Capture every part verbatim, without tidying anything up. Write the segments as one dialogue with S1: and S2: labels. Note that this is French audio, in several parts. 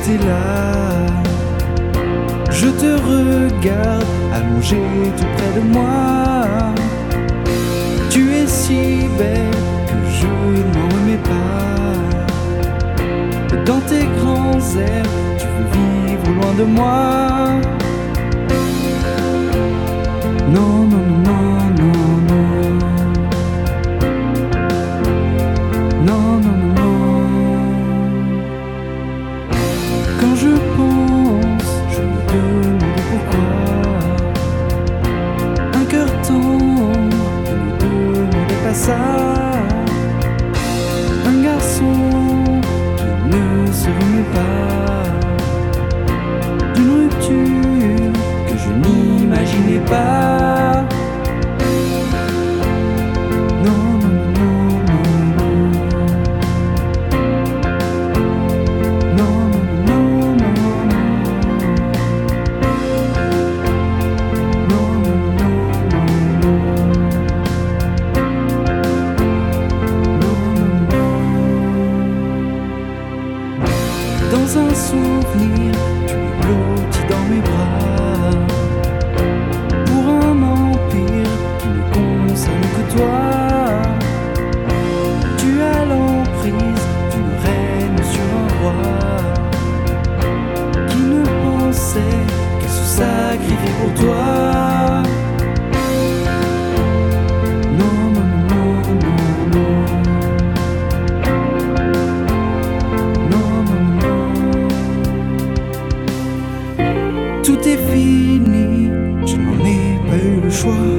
S1: t'es là. Je te regarde allongé tout près de moi. Tu es si belle que je n'en remets pas. Dans tes grands airs, tu veux vivre loin de moi. Non, non, non, non, non. Non, non, non, non. Quand je pense, je me demande pourquoi un cœur tendre ne demandait pas ça. Un garçon qui ne se remet pas d'une rupture que je n'imaginais pas. Non, non, non, non, non. Non, non, non, non, non. Non, non, non, non, non. Non, non, non. Dans un souvenir, tu es blotti dans mes bras. Pour un empire qui ne concerne que toi. Tu as l'emprise d'une reine sur un roi qui ne pensait qu'à se sacrifier pour toi. Non, non, non, non, non. Non, non, non. Tout est fini, je n'en ai pas eu le choix.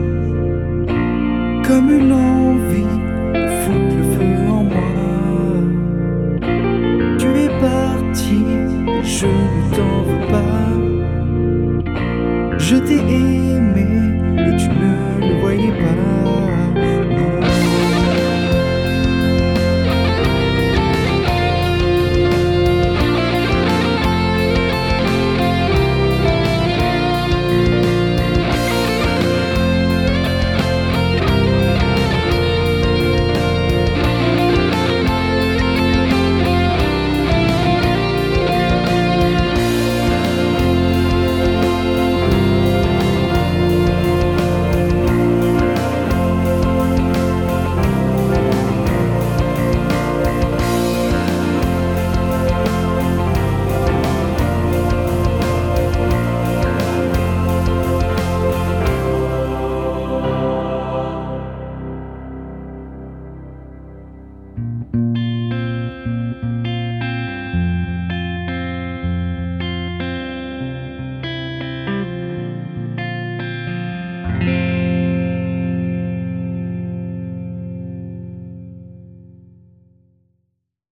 S1: Comme une envie de foutre le feu en moi. Tu es parti, je ne t'en veux pas. Je t'ai